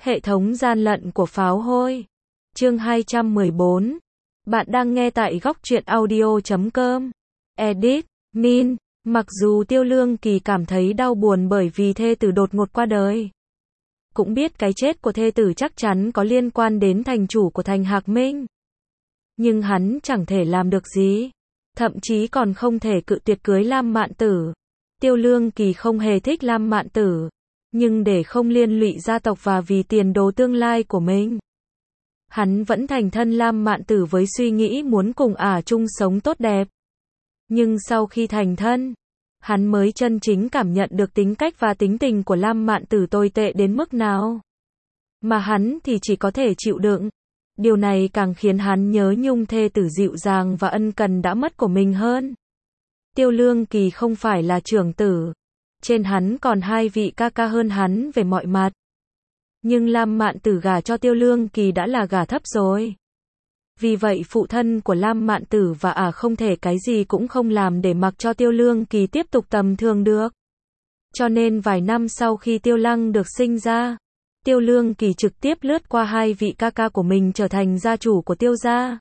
Hệ thống gian lận của pháo hôi. Chương 214. Bạn đang nghe tại góc truyện audio.com. Edit, Min. Mặc dù Tiêu Lương Kỳ cảm thấy đau buồn bởi vì thê tử đột ngột qua đời, cũng biết cái chết của thê tử chắc chắn có liên quan đến thành chủ của thành Hạc Minh, nhưng hắn chẳng thể làm được gì, thậm chí còn không thể cự tuyệt cưới Lam Mạn Tử. Tiêu Lương Kỳ không hề thích Lam Mạn Tử, nhưng để không liên lụy gia tộc và vì tiền đồ tương lai của mình, hắn vẫn thành thân Lam Mạn Tử với suy nghĩ muốn cùng ả chung sống tốt đẹp. Nhưng sau khi thành thân, hắn mới chân chính cảm nhận được tính cách và tính tình của Lam Mạn Tử tồi tệ đến mức nào, mà hắn thì chỉ có thể chịu đựng. Điều này càng khiến hắn nhớ nhung thê tử dịu dàng và ân cần đã mất của mình hơn. Tiêu Lương Kỳ không phải là trưởng tử, trên hắn còn hai vị ca ca hơn hắn về mọi mặt. Nhưng Lam Mạn Tử gả cho Tiêu Lương Kỳ đã là gả thấp rồi. Vì vậy phụ thân của Lam Mạn Tử và ả không thể cái gì cũng không làm để mặc cho Tiêu Lương Kỳ tiếp tục tầm thường được. Cho nên vài năm sau khi Tiêu Lăng được sinh ra, Tiêu Lương Kỳ trực tiếp lướt qua hai vị ca ca của mình trở thành gia chủ của Tiêu gia.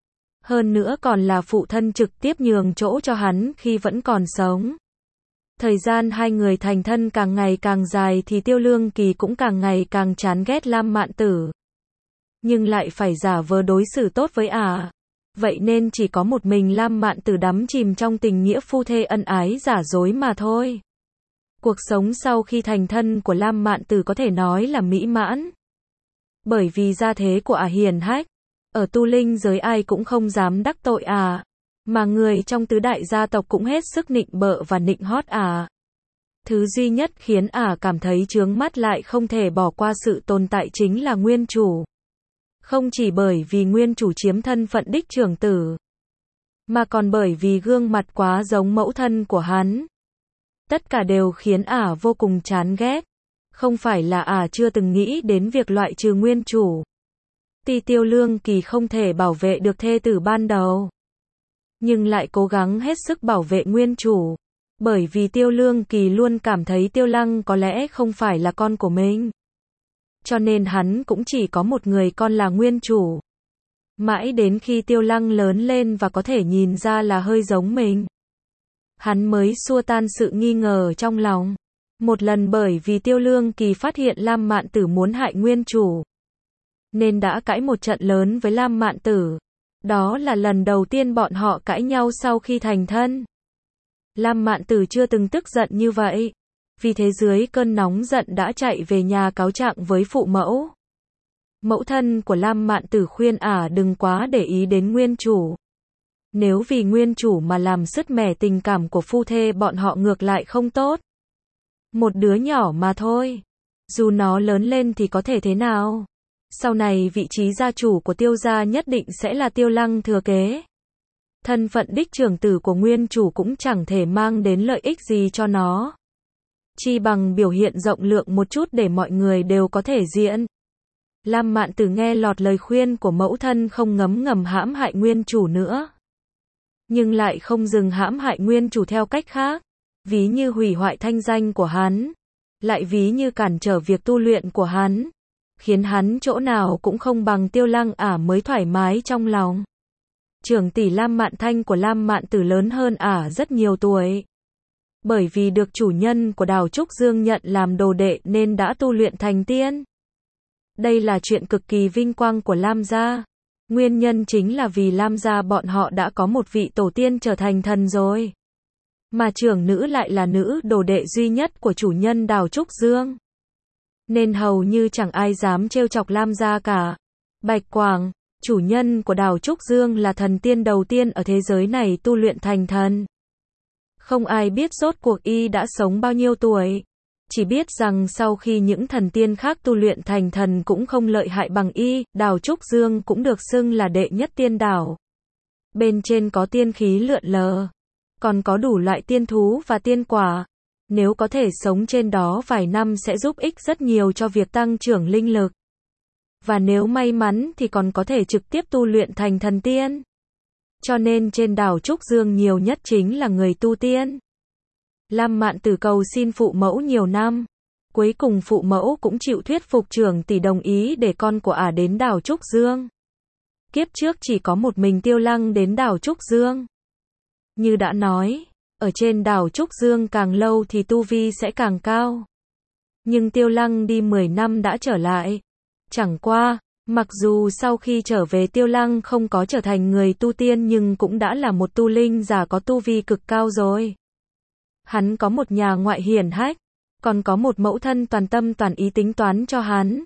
Hơn nữa còn là phụ thân trực tiếp nhường chỗ cho hắn khi vẫn còn sống. Thời gian hai người thành thân càng ngày càng dài thì Tiêu Lương Kỳ cũng càng ngày càng chán ghét Lam Mạn Tử, nhưng lại phải giả vờ đối xử tốt với ả. Vậy nên chỉ có một mình Lam Mạn Tử đắm chìm trong tình nghĩa phu thê ân ái giả dối mà thôi. Cuộc sống sau khi thành thân của Lam Mạn Tử có thể nói là mỹ mãn. Bởi vì gia thế của ả hiền hách, ở tu linh giới ai cũng không dám đắc tội ả, mà người trong tứ đại gia tộc cũng hết sức nịnh bợ và nịnh hót ả. Thứ duy nhất khiến ả cảm thấy chướng mắt lại không thể bỏ qua sự tồn tại chính là nguyên chủ. Không chỉ bởi vì nguyên chủ chiếm thân phận đích trưởng tử, mà còn bởi vì gương mặt quá giống mẫu thân của hắn. Tất cả đều khiến ả vô cùng chán ghét. Không phải là ả chưa từng nghĩ đến việc loại trừ nguyên chủ. Tuy Tiêu Lương Kỳ không thể bảo vệ được thê tử ban đầu, nhưng lại cố gắng hết sức bảo vệ nguyên chủ. Bởi vì Tiêu Lương Kỳ luôn cảm thấy Tiêu Lăng có lẽ không phải là con của mình, cho nên hắn cũng chỉ có một người con là nguyên chủ. Mãi đến khi Tiêu Lăng lớn lên và có thể nhìn ra là hơi giống mình, hắn mới xua tan sự nghi ngờ trong lòng. Một lần bởi vì Tiêu Lương Kỳ phát hiện Lam Mạn Tử muốn hại nguyên chủ, nên đã cãi một trận lớn với Lam Mạn Tử. Đó là lần đầu tiên bọn họ cãi nhau sau khi thành thân. Lam Mạn Tử chưa từng tức giận như vậy. Vì thế dưới cơn nóng giận đã chạy về nhà cáo trạng với phụ mẫu. Mẫu thân của Lam Mạn Tử khuyên ả đừng quá để ý đến nguyên chủ. Nếu vì nguyên chủ mà làm sứt mẻ tình cảm của phu thê bọn họ ngược lại không tốt. Một đứa nhỏ mà thôi, dù nó lớn lên thì có thể thế nào? Sau này vị trí gia chủ của Tiêu gia nhất định sẽ là Tiêu Lăng thừa kế. Thân phận đích trưởng tử của nguyên chủ cũng chẳng thể mang đến lợi ích gì cho nó. Chi bằng biểu hiện rộng lượng một chút để mọi người đều có thể diện. Lam Mạn Tử nghe lọt lời khuyên của mẫu thân không ngấm ngầm hãm hại nguyên chủ nữa. Nhưng lại không dừng hãm hại nguyên chủ theo cách khác. Ví như hủy hoại thanh danh của hắn, lại ví như cản trở việc tu luyện của hắn, khiến hắn chỗ nào cũng không bằng Tiêu Lăng ả mới thoải mái trong lòng. Trưởng tỷ Lam Mạn Thanh của Lam Mạn Tử lớn hơn ả rất nhiều tuổi. Bởi vì được chủ nhân của Đào Trúc Dương nhận làm đồ đệ nên đã tu luyện thành tiên. Đây là chuyện cực kỳ vinh quang của Lam gia. Nguyên nhân chính là vì Lam gia bọn họ đã có một vị tổ tiên trở thành thần rồi. Mà trưởng nữ lại là nữ đồ đệ duy nhất của chủ nhân Đào Trúc Dương. Nên hầu như chẳng ai dám trêu chọc Lam gia cả. Bạch Quảng, chủ nhân của Đào Trúc Dương là thần tiên đầu tiên ở thế giới này tu luyện thành thần. Không ai biết rốt cuộc y đã sống bao nhiêu tuổi. Chỉ biết rằng sau khi những thần tiên khác tu luyện thành thần cũng không lợi hại bằng y, Đào Trúc Dương cũng được xưng là đệ nhất tiên đảo. Bên trên có tiên khí lượn lờ, còn có đủ loại tiên thú và tiên quả. Nếu có thể sống trên đó vài năm sẽ giúp ích rất nhiều cho việc tăng trưởng linh lực. Và nếu may mắn thì còn có thể trực tiếp tu luyện thành thần tiên. Cho nên trên đảo Trúc Dương nhiều nhất chính là người tu tiên. Lam Mạn Tử cầu xin phụ mẫu nhiều năm. Cuối cùng phụ mẫu cũng chịu thuyết phục trưởng tỷ đồng ý để con của ả đến đảo Trúc Dương. Kiếp trước chỉ có một mình Tiêu Lăng đến đảo Trúc Dương. Như đã nói, ở trên đảo Trúc Dương càng lâu thì tu vi sẽ càng cao. Nhưng Tiêu Lăng đi 10 năm đã trở lại. Chẳng qua, mặc dù sau khi trở về Tiêu Lăng không có trở thành người tu tiên nhưng cũng đã là một tu linh giả có tu vi cực cao rồi. Hắn có một nhà ngoại hiển hách, còn có một mẫu thân toàn tâm toàn ý tính toán cho hắn.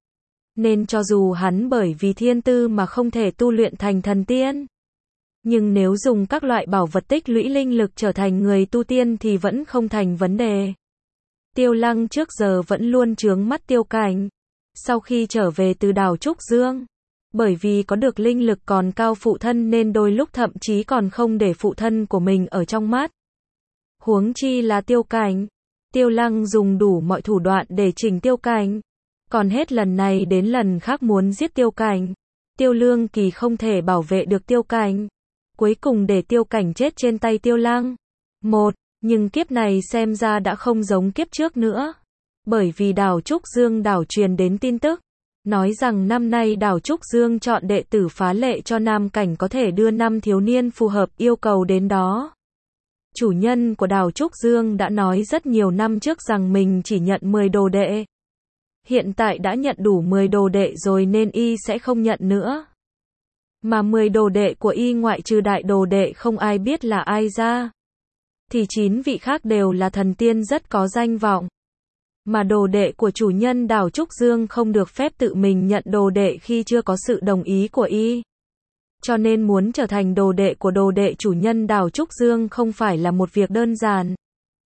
Nên cho dù hắn bởi vì thiên tư mà không thể tu luyện thành thần tiên, nhưng nếu dùng các loại bảo vật tích lũy linh lực trở thành người tu tiên thì vẫn không thành vấn đề. Tiêu Lăng trước giờ vẫn luôn chướng mắt Tiêu Cảnh. Sau khi trở về từ đảo Trúc Dương, bởi vì có được linh lực còn cao phụ thân nên đôi lúc thậm chí còn không để phụ thân của mình ở trong mắt. Huống chi là Tiêu Cảnh. Tiêu Lăng dùng đủ mọi thủ đoạn để chỉnh Tiêu Cảnh. Còn hết lần này đến lần khác muốn giết Tiêu Cảnh. Tiêu Lương Kỳ không thể bảo vệ được Tiêu Cảnh. Cuối cùng để Tiêu Cảnh chết trên tay Tiêu Lăng. Nhưng kiếp này xem ra đã không giống kiếp trước nữa. Bởi vì đảo Trúc Dương đảo truyền đến tin tức, nói rằng năm nay đảo Trúc Dương chọn đệ tử phá lệ cho Nam Cảnh có thể đưa 5 thiếu niên phù hợp yêu cầu đến đó. Chủ nhân của đảo Trúc Dương đã nói rất nhiều năm trước rằng mình chỉ nhận 10 đồ đệ. Hiện tại đã nhận đủ 10 đồ đệ rồi nên y sẽ không nhận nữa. Mà 10 đồ đệ của y ngoại trừ đại đồ đệ không ai biết là ai ra, thì 9 vị khác đều là thần tiên rất có danh vọng. Mà đồ đệ của chủ nhân đảo Trúc Dương không được phép tự mình nhận đồ đệ khi chưa có sự đồng ý của y. Cho nên muốn trở thành đồ đệ của đồ đệ chủ nhân đảo Trúc Dương không phải là một việc đơn giản.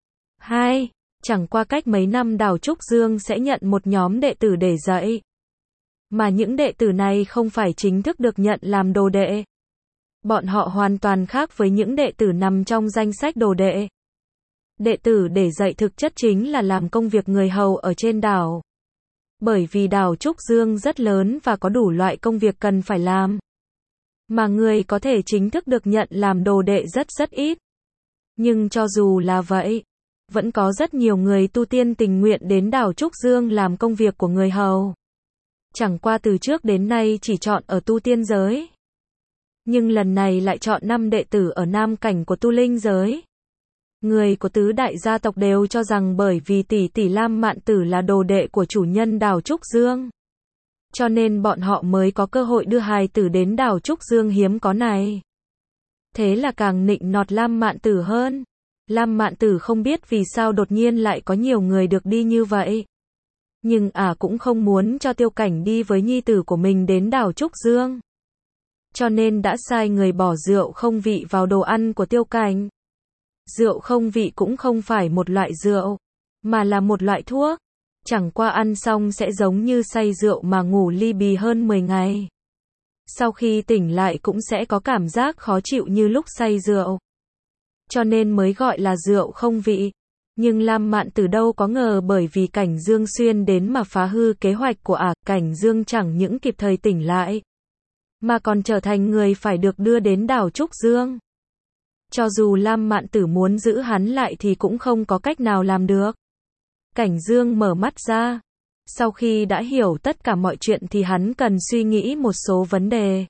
2. Chẳng qua cách mấy năm đảo Trúc Dương sẽ nhận một nhóm đệ tử để dạy. Mà những đệ tử này không phải chính thức được nhận làm đồ đệ. Bọn họ hoàn toàn khác với những đệ tử nằm trong danh sách đồ đệ. Đệ tử để dạy thực chất chính là làm công việc người hầu ở trên đảo. Bởi vì đảo Trúc Dương rất lớn và có đủ loại công việc cần phải làm. Mà người có thể chính thức được nhận làm đồ đệ rất ít. Nhưng cho dù là vậy, vẫn có rất nhiều người tu tiên tình nguyện đến đảo Trúc Dương làm công việc của người hầu. Chẳng qua từ trước đến nay chỉ chọn ở tu tiên giới. Nhưng lần này lại chọn 5 đệ tử ở Nam Cảnh của tu linh giới. Người của tứ đại gia tộc đều cho rằng bởi vì tỷ Lam Mạn Tử là đồ đệ của chủ nhân đảo Trúc Dương, cho nên bọn họ mới có cơ hội đưa hài tử đến đảo Trúc Dương hiếm có này. Thế là càng nịnh nọt Lam Mạn Tử hơn. Lam Mạn Tử không biết vì sao đột nhiên lại có nhiều người được đi như vậy. Nhưng cũng không muốn cho Tiêu Cảnh đi với nhi tử của mình đến đảo Trúc Dương. Cho nên đã sai người bỏ rượu không vị vào đồ ăn của Tiêu Cảnh. Rượu không vị cũng không phải một loại rượu, mà là một loại thuốc. Chẳng qua ăn xong sẽ giống như say rượu mà ngủ li bì hơn 10 ngày. Sau khi tỉnh lại cũng sẽ có cảm giác khó chịu như lúc say rượu. Cho nên mới gọi là rượu không vị. Nhưng Lam Mạn Tử đâu có ngờ bởi vì Cảnh Dương xuyên đến mà phá hư kế hoạch của Cảnh Dương chẳng những kịp thời tỉnh lại, mà còn trở thành người phải được đưa đến đảo Trúc Dương. Cho dù Lam Mạn Tử muốn giữ hắn lại thì cũng không có cách nào làm được. Cảnh Dương mở mắt ra. Sau khi đã hiểu tất cả mọi chuyện thì hắn cần suy nghĩ một số vấn đề.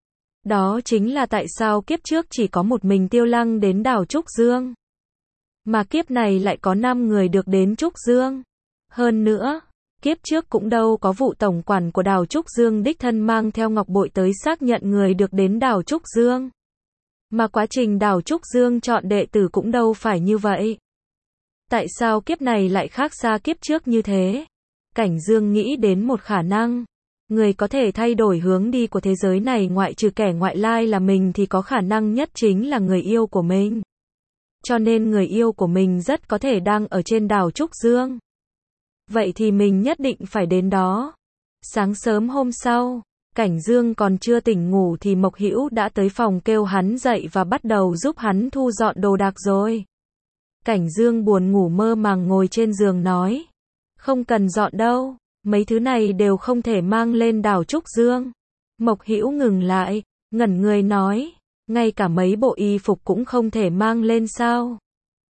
Đó chính là tại sao kiếp trước chỉ có một mình Tiêu Lăng đến đảo Trúc Dương, mà kiếp này lại có 5 người được đến Trúc Dương. Hơn nữa, kiếp trước cũng đâu có vụ tổng quản của đảo Trúc Dương đích thân mang theo ngọc bội tới xác nhận người được đến đảo Trúc Dương. Mà quá trình đảo Trúc Dương chọn đệ tử cũng đâu phải như vậy. Tại sao kiếp này lại khác xa kiếp trước như thế? Cảnh Dương nghĩ đến một khả năng. Người có thể thay đổi hướng đi của thế giới này ngoại trừ kẻ ngoại lai là mình thì có khả năng nhất chính là người yêu của mình. Cho nên người yêu của mình rất có thể đang ở trên đảo Trúc Dương. Vậy thì mình nhất định phải đến đó. Sáng sớm hôm sau, Cảnh Dương còn chưa tỉnh ngủ thì Mộc Hữu đã tới phòng kêu hắn dậy và bắt đầu giúp hắn thu dọn đồ đạc rồi. Cảnh Dương buồn ngủ mơ màng ngồi trên giường nói. Không cần dọn đâu, mấy thứ này đều không thể mang lên đảo Trúc Dương. Mộc Hữu ngừng lại, ngẩn người nói, ngay cả mấy bộ y phục cũng không thể mang lên sao?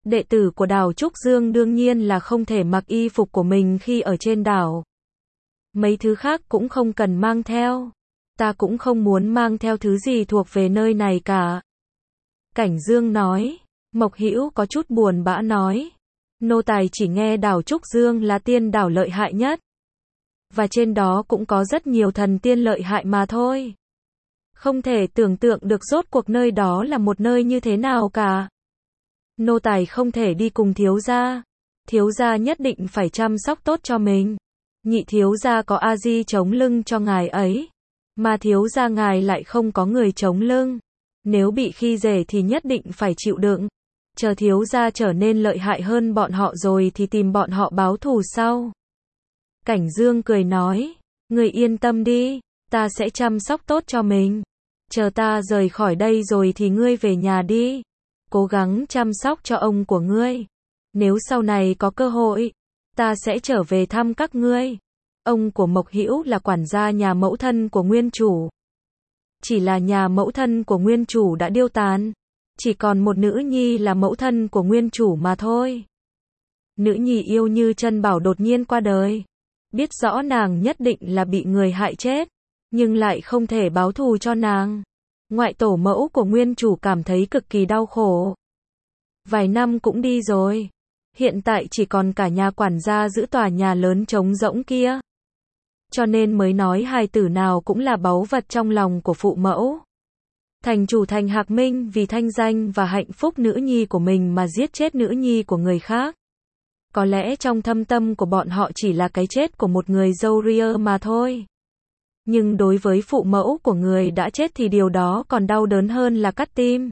Đệ tử của đảo Trúc Dương đương nhiên là không thể mặc y phục của mình khi ở trên đảo. Mấy thứ khác cũng không cần mang theo. Ta cũng không muốn mang theo thứ gì thuộc về nơi này cả. Cảnh Dương nói. Mộc Hữu có chút buồn bã nói. Nô tài chỉ nghe đảo Trúc Dương là tiên đảo lợi hại nhất. Và trên đó cũng có rất nhiều thần tiên lợi hại mà thôi. Không thể tưởng tượng được rốt cuộc nơi đó là một nơi như thế nào cả. Nô tài không thể đi cùng thiếu gia. Thiếu gia nhất định phải chăm sóc tốt cho mình. Nhị thiếu gia có A-di chống lưng cho ngài ấy. Mà thiếu gia ngài lại không có người chống lưng. Nếu bị khi dễ thì nhất định phải chịu đựng. Chờ thiếu gia trở nên lợi hại hơn bọn họ rồi thì tìm bọn họ báo thù sau. Cảnh Dương cười nói. Người yên tâm đi. Ta sẽ chăm sóc tốt cho mình. Chờ ta rời khỏi đây rồi thì ngươi về nhà đi. Cố gắng chăm sóc cho ông của ngươi. Nếu sau này có cơ hội, ta sẽ trở về thăm các ngươi. Ông của Mộc Hữu là quản gia nhà mẫu thân của nguyên chủ. Chỉ là nhà mẫu thân của nguyên chủ đã điêu tàn. Chỉ còn một nữ nhi là mẫu thân của nguyên chủ mà thôi. Nữ nhi yêu như chân bảo đột nhiên qua đời. Biết rõ nàng nhất định là bị người hại chết, nhưng lại không thể báo thù cho nàng. Ngoại tổ mẫu của nguyên chủ cảm thấy cực kỳ đau khổ. Vài năm cũng đi rồi. Hiện tại chỉ còn cả nhà quản gia giữ tòa nhà lớn trống rỗng kia. Cho nên mới nói hài tử nào cũng là báu vật trong lòng của phụ mẫu. Thành chủ Thành Hạc Minh vì thanh danh và hạnh phúc nữ nhi của mình mà giết chết nữ nhi của người khác. Có lẽ trong thâm tâm của bọn họ chỉ là cái chết của một người dâu ria mà thôi. Nhưng đối với phụ mẫu của người đã chết thì điều đó còn đau đớn hơn là cắt tim,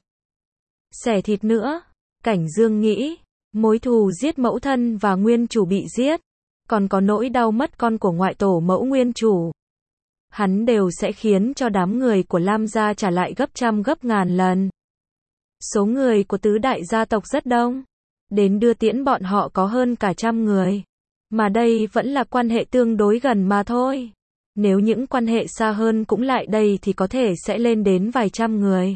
xẻ thịt nữa. Cảnh Dương nghĩ, mối thù giết mẫu thân và nguyên chủ bị giết, còn có nỗi đau mất con của ngoại tổ mẫu nguyên chủ. Hắn đều sẽ khiến cho đám người của Lam gia trả lại gấp trăm gấp ngàn lần. Số người của tứ đại gia tộc rất đông. Đến đưa tiễn bọn họ có hơn cả 100 người. Mà đây vẫn là quan hệ tương đối gần mà thôi. Nếu những quan hệ xa hơn cũng lại đây thì có thể sẽ lên đến vài trăm người.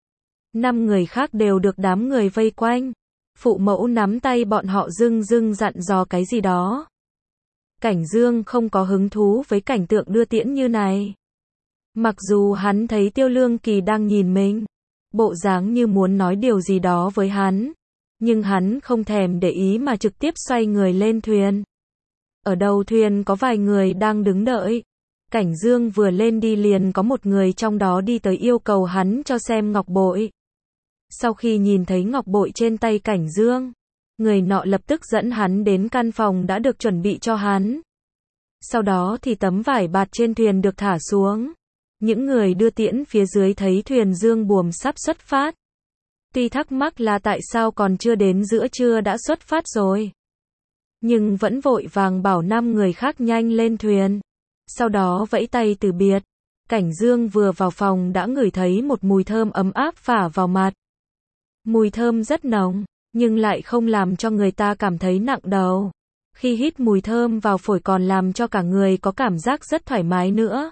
5 người khác đều được đám người vây quanh. Phụ mẫu nắm tay bọn họ dưng dặn dò cái gì đó. Cảnh Dương không có hứng thú với cảnh tượng đưa tiễn như này. Mặc dù hắn thấy Tiêu Lương Kỳ đang nhìn mình, bộ dáng như muốn nói điều gì đó với hắn, nhưng hắn không thèm để ý mà trực tiếp xoay người lên thuyền. Ở đầu thuyền có vài người đang đứng đợi. Cảnh Dương vừa lên đi liền có một người trong đó đi tới yêu cầu hắn cho xem ngọc bội. Sau khi nhìn thấy ngọc bội trên tay Cảnh Dương, người nọ lập tức dẫn hắn đến căn phòng đã được chuẩn bị cho hắn. Sau đó thì tấm vải bạt trên thuyền được thả xuống. Những người đưa tiễn phía dưới thấy thuyền dương buồm sắp xuất phát. Tuy thắc mắc là tại sao còn chưa đến giữa trưa đã xuất phát rồi, nhưng vẫn vội vàng bảo 5 người khác nhanh lên thuyền. Sau đó vẫy tay từ biệt. Cảnh Dương vừa vào phòng đã ngửi thấy một mùi thơm ấm áp phả vào mặt. Mùi thơm rất nồng, nhưng lại không làm cho người ta cảm thấy nặng đầu. Khi hít mùi thơm vào phổi còn làm cho cả người có cảm giác rất thoải mái nữa.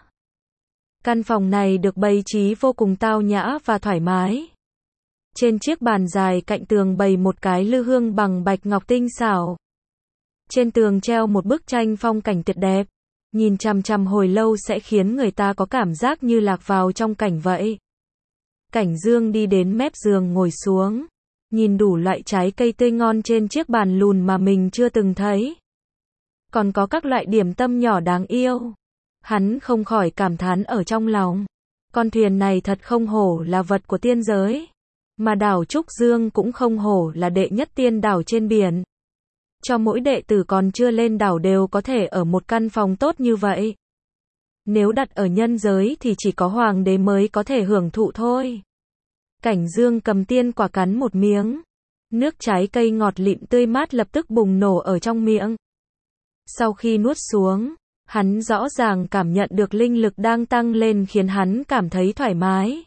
Căn phòng này được bày trí vô cùng tao nhã và thoải mái. Trên chiếc bàn dài cạnh tường bày một cái lư hương bằng bạch ngọc tinh xảo. Trên tường treo một bức tranh phong cảnh tuyệt đẹp. Nhìn chằm chằm hồi lâu sẽ khiến người ta có cảm giác như lạc vào trong cảnh vậy. Cảnh Dương đi đến mép giường ngồi xuống. Nhìn đủ loại trái cây tươi ngon trên chiếc bàn lùn mà mình chưa từng thấy. Còn có các loại điểm tâm nhỏ đáng yêu. Hắn không khỏi cảm thán ở trong lòng. Con thuyền này thật không hổ là vật của tiên giới. Mà đảo Trúc Dương cũng không hổ là đệ nhất tiên đảo trên biển. Cho mỗi đệ tử còn chưa lên đảo đều có thể ở một căn phòng tốt như vậy. Nếu đặt ở nhân giới thì chỉ có hoàng đế mới có thể hưởng thụ thôi. Cảnh Dương cầm tiên quả cắn một miếng. Nước trái cây ngọt lịm tươi mát lập tức bùng nổ ở trong miệng. Sau khi nuốt xuống, hắn rõ ràng cảm nhận được linh lực đang tăng lên khiến hắn cảm thấy thoải mái.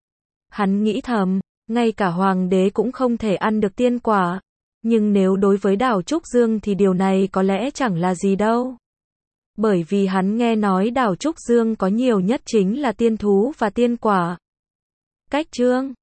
Hắn nghĩ thầm, ngay cả hoàng đế cũng không thể ăn được tiên quả. Nhưng nếu đối với đảo Trúc Dương thì điều này có lẽ chẳng là gì đâu. Bởi vì hắn nghe nói đảo Trúc Dương có nhiều nhất chính là tiên thú và tiên quả. Cách chương